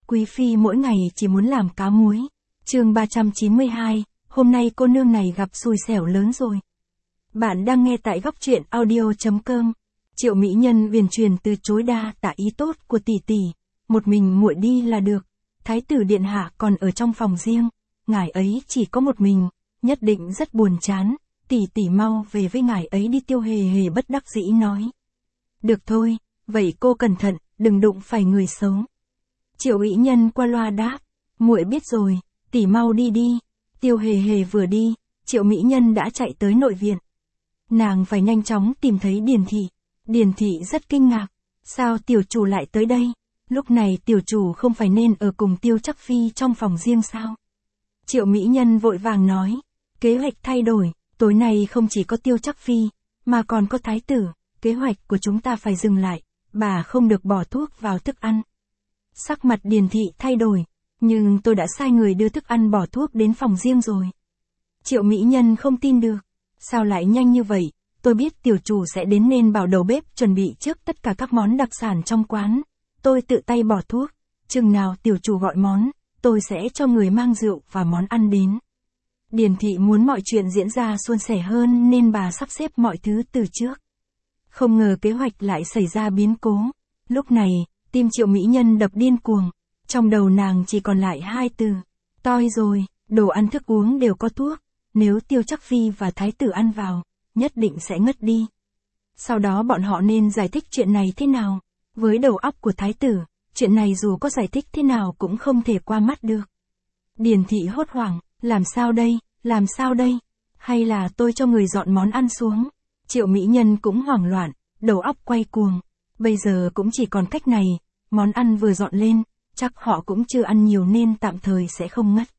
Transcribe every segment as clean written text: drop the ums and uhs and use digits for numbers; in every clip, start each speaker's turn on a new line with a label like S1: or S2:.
S1: quý phi mỗi ngày chỉ muốn làm cá muối. Chương 392, hôm nay cô nương này gặp xui xẻo lớn rồi. Bạn đang nghe tại góc truyện audio.com. Triệu mỹ nhân uyển chuyển từ chối đa tạ ý tốt của tỷ tỷ, một mình muội đi là được. Thái tử điện hạ còn ở trong phòng riêng, ngài ấy chỉ có một mình, nhất định rất buồn chán, tỷ tỷ mau về với ngài ấy đi. Tiêu Hề Hề bất đắc dĩ nói. Được thôi, vậy cô cẩn thận, đừng đụng phải người xấu. Triệu mỹ nhân qua loa đáp, muội biết rồi, tỷ mau đi đi. Tiêu Hề Hề vừa đi, Triệu mỹ nhân đã chạy tới nội viện. Nàng phải nhanh chóng tìm thấy Điền thị. Điền thị rất kinh ngạc, sao tiểu chủ lại tới đây? Lúc này tiểu chủ không phải nên ở cùng Tiêu Trắc Phi trong phòng riêng sao? Triệu mỹ nhân vội vàng nói, kế hoạch thay đổi, tối nay không chỉ có Tiêu Trắc Phi, mà còn có thái tử, kế hoạch của chúng ta phải dừng lại, bà không được bỏ thuốc vào thức ăn. Sắc mặt Điền thị thay đổi, nhưng tôi đã sai người đưa thức ăn bỏ thuốc đến phòng riêng rồi. Triệu mỹ nhân không tin được, sao lại nhanh như vậy? Tôi biết tiểu chủ sẽ đến nên bảo đầu bếp chuẩn bị trước tất cả các món đặc sản trong quán. Tôi tự tay bỏ thuốc, chừng nào tiểu chủ gọi món, tôi sẽ cho người mang rượu và món ăn đến. Điền thị muốn mọi chuyện diễn ra suôn sẻ hơn nên bà sắp xếp mọi thứ từ trước. Không ngờ kế hoạch lại xảy ra biến cố. Lúc này, tim Triệu mỹ nhân đập điên cuồng, trong đầu nàng chỉ còn lại hai từ, toi rồi. Đồ ăn thức uống đều có thuốc, nếu Tiêu Trắc Phi và thái tử ăn vào, nhất định sẽ ngất đi. Sau đó bọn họ nên giải thích chuyện này thế nào? Với đầu óc của thái tử, chuyện này dù có giải thích thế nào cũng không thể qua mắt được. Điền thị hốt hoảng, làm sao đây, làm sao đây? Hay là tôi cho người dọn món ăn xuống? Triệu mỹ nhân cũng hoảng loạn, đầu óc quay cuồng. Bây giờ cũng chỉ còn cách này, món ăn vừa dọn lên, chắc họ cũng chưa ăn nhiều nên tạm thời sẽ không ngất.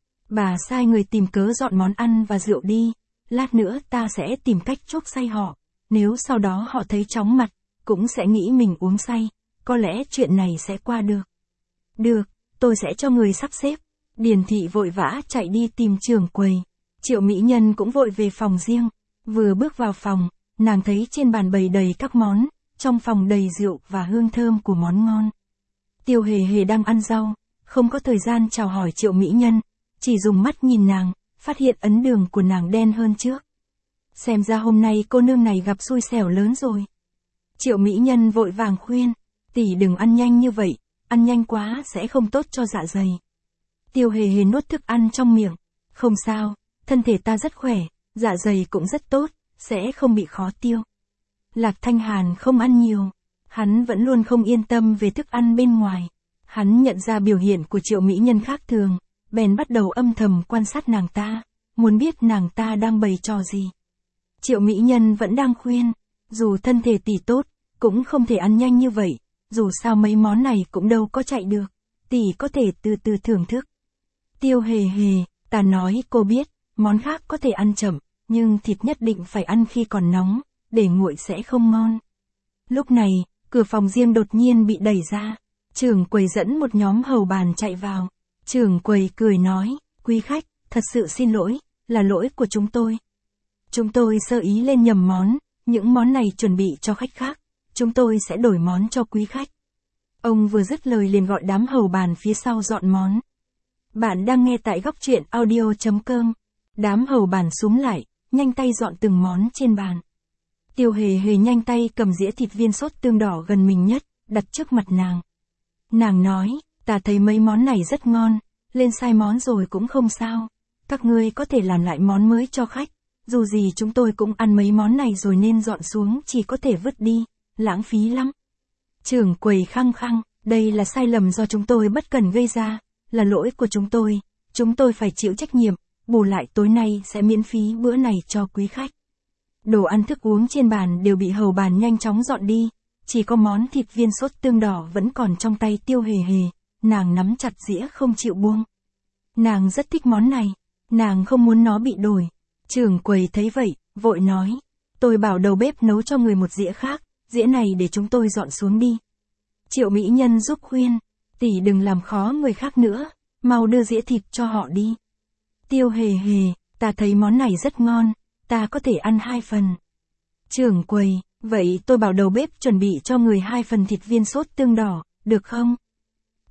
S1: Bà sai người tìm cớ dọn món ăn và rượu đi, lát nữa ta sẽ tìm cách chuốc say họ, nếu sau đó họ thấy chóng mặt, cũng sẽ nghĩ mình uống say, có lẽ chuyện này sẽ qua được. Được, tôi sẽ cho người sắp xếp. Điền thị vội vã chạy đi tìm trưởng quầy. Triệu mỹ nhân cũng vội về phòng riêng, vừa bước vào phòng, nàng thấy trên bàn bày đầy các món, trong phòng đầy rượu và hương thơm của món ngon. Tiêu Hề Hề đang ăn rau, không có thời gian chào hỏi Triệu mỹ nhân, chỉ dùng mắt nhìn nàng, phát hiện ấn đường của nàng đen hơn trước. Xem ra hôm nay cô nương này gặp xui xẻo lớn rồi. Triệu mỹ nhân vội vàng khuyên, tỷ đừng ăn nhanh như vậy, ăn nhanh quá sẽ không tốt cho dạ dày. Tiêu Hề Hề nuốt thức ăn trong miệng, không sao, thân thể ta rất khỏe, dạ dày cũng rất tốt, sẽ không bị khó tiêu. Lạc Thanh Hàn không ăn nhiều, hắn vẫn luôn không yên tâm về thức ăn bên ngoài. Hắn nhận ra biểu hiện của Triệu mỹ nhân khác thường, bèn bắt đầu âm thầm quan sát nàng ta, muốn biết nàng ta đang bày trò gì. Triệu mỹ nhân vẫn đang khuyên, dù thân thể tỷ tốt, cũng không thể ăn nhanh như vậy, dù sao mấy món này cũng đâu có chạy được, tỷ có thể từ từ thưởng thức. Tiêu Hề Hề, ta nói cô biết, món khác có thể ăn chậm, nhưng thịt nhất định phải ăn khi còn nóng, để nguội sẽ không ngon. Lúc này, cửa phòng riêng đột nhiên bị đẩy ra, trưởng quầy dẫn một nhóm hầu bàn chạy vào. Trưởng quầy cười nói, quý khách, thật sự xin lỗi, là lỗi của chúng tôi. Chúng tôi sơ ý lên nhầm món, những món này chuẩn bị cho khách khác, chúng tôi sẽ đổi món cho quý khách. Ông vừa dứt lời liền gọi đám hầu bàn phía sau dọn món. Bạn đang nghe tại góc truyện audio.com. Đám hầu bàn xúm lại, nhanh tay dọn từng món trên bàn. Tiêu Hề Hề nhanh tay cầm dĩa thịt viên sốt tương đỏ gần mình nhất, đặt trước mặt nàng. Nàng nói, ta thấy mấy món này rất ngon, lên sai món rồi cũng không sao. Các ngươi có thể làm lại món mới cho khách, dù gì chúng tôi cũng ăn mấy món này rồi nên dọn xuống chỉ có thể vứt đi, lãng phí lắm. Trưởng quầy khăng khăng, đây là sai lầm do chúng tôi bất cần gây ra, là lỗi của chúng tôi phải chịu trách nhiệm, bù lại tối nay sẽ miễn phí bữa này cho quý khách. Đồ ăn thức uống trên bàn đều bị hầu bàn nhanh chóng dọn đi, chỉ có món thịt viên sốt tương đỏ vẫn còn trong tay Tiêu Hề Hề, nàng nắm chặt dĩa không chịu buông. Nàng rất thích món này, nàng không muốn nó bị đổi. Trưởng quầy thấy vậy, vội nói, tôi bảo đầu bếp nấu cho người một dĩa khác, dĩa này để chúng tôi dọn xuống đi. Triệu mỹ nhân giúp khuyên, tỷ đừng làm khó người khác nữa, mau đưa dĩa thịt cho họ đi. Tiêu Hề Hề, ta thấy món này rất ngon, ta có thể ăn 2 phần. Trưởng quầy, vậy tôi bảo đầu bếp chuẩn bị cho người 2 phần thịt viên sốt tương đỏ, được không?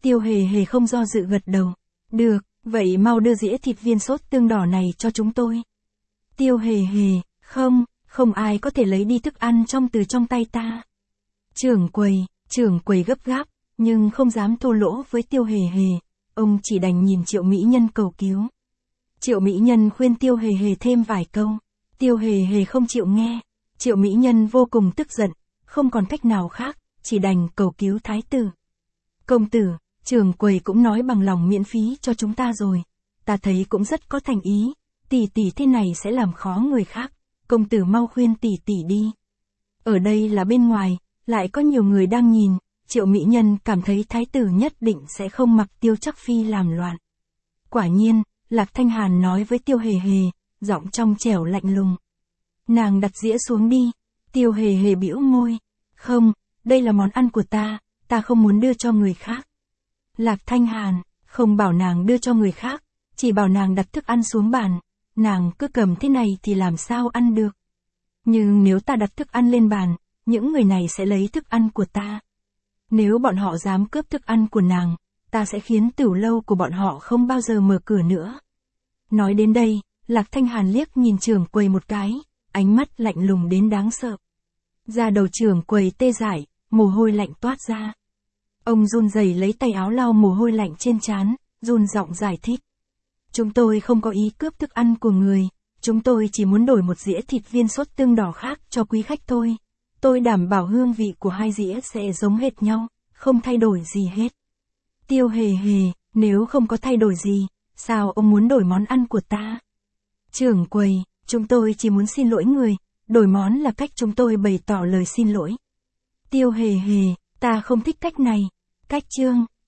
S1: Tiêu Hề Hề không do dự gật đầu. Được, vậy mau đưa dĩa thịt viên sốt tương đỏ này cho chúng tôi. Tiêu Hề Hề, không ai có thể lấy đi thức ăn từ trong tay ta. Trưởng quầy gấp gáp, nhưng không dám thô lỗ với Tiêu Hề Hề, ông chỉ đành nhìn Triệu Mỹ Nhân cầu cứu. Triệu Mỹ Nhân khuyên Tiêu Hề Hề thêm vài câu, Tiêu Hề Hề không chịu nghe, Triệu Mỹ Nhân vô cùng tức giận, không còn cách nào khác, chỉ đành cầu cứu thái tử. Công tử, trưởng quầy cũng nói bằng lòng miễn phí cho chúng ta rồi, ta thấy cũng rất có thành ý, tỷ thế này sẽ làm khó người khác, công tử mau khuyên tỷ đi. Ở đây là bên ngoài, lại có nhiều người đang nhìn, Triệu Mỹ Nhân cảm thấy thái tử nhất định sẽ không mặc Tiêu Trắc Phi làm loạn. Quả nhiên, Lạc Thanh Hàn nói với Tiêu Hề Hề, giọng trong trẻo lạnh lùng. Nàng đặt dĩa xuống đi. Tiêu Hề Hề bĩu môi. Không, đây là món ăn của ta không muốn đưa cho người khác. Lạc Thanh Hàn, không bảo nàng đưa cho người khác, chỉ bảo nàng đặt thức ăn xuống bàn, nàng cứ cầm thế này thì làm sao ăn được. Nhưng nếu ta đặt thức ăn lên bàn, những người này sẽ lấy thức ăn của ta. Nếu bọn họ dám cướp thức ăn của nàng, ta sẽ khiến tửu lâu của bọn họ không bao giờ mở cửa nữa. Nói đến đây, Lạc Thanh Hàn liếc nhìn trưởng quầy một cái, ánh mắt lạnh lùng đến đáng sợ. Da đầu trưởng quầy tê dại, mồ hôi lạnh toát ra. Ông run rẩy lấy tay áo lau mồ hôi lạnh trên trán, run giọng giải thích. Chúng tôi không có ý cướp thức ăn của người, chúng tôi chỉ muốn đổi một dĩa thịt viên sốt tương đỏ khác cho quý khách thôi. Tôi đảm bảo hương vị của hai dĩa sẽ giống hệt nhau, không thay đổi gì hết. Tiêu Hề Hề, nếu không có thay đổi gì, sao ông muốn đổi món ăn của ta? Trưởng quầy, chúng tôi chỉ muốn xin lỗi người, đổi món là cách chúng tôi bày tỏ lời xin lỗi. Tiêu Hề Hề, ta không thích cách này. Cách chương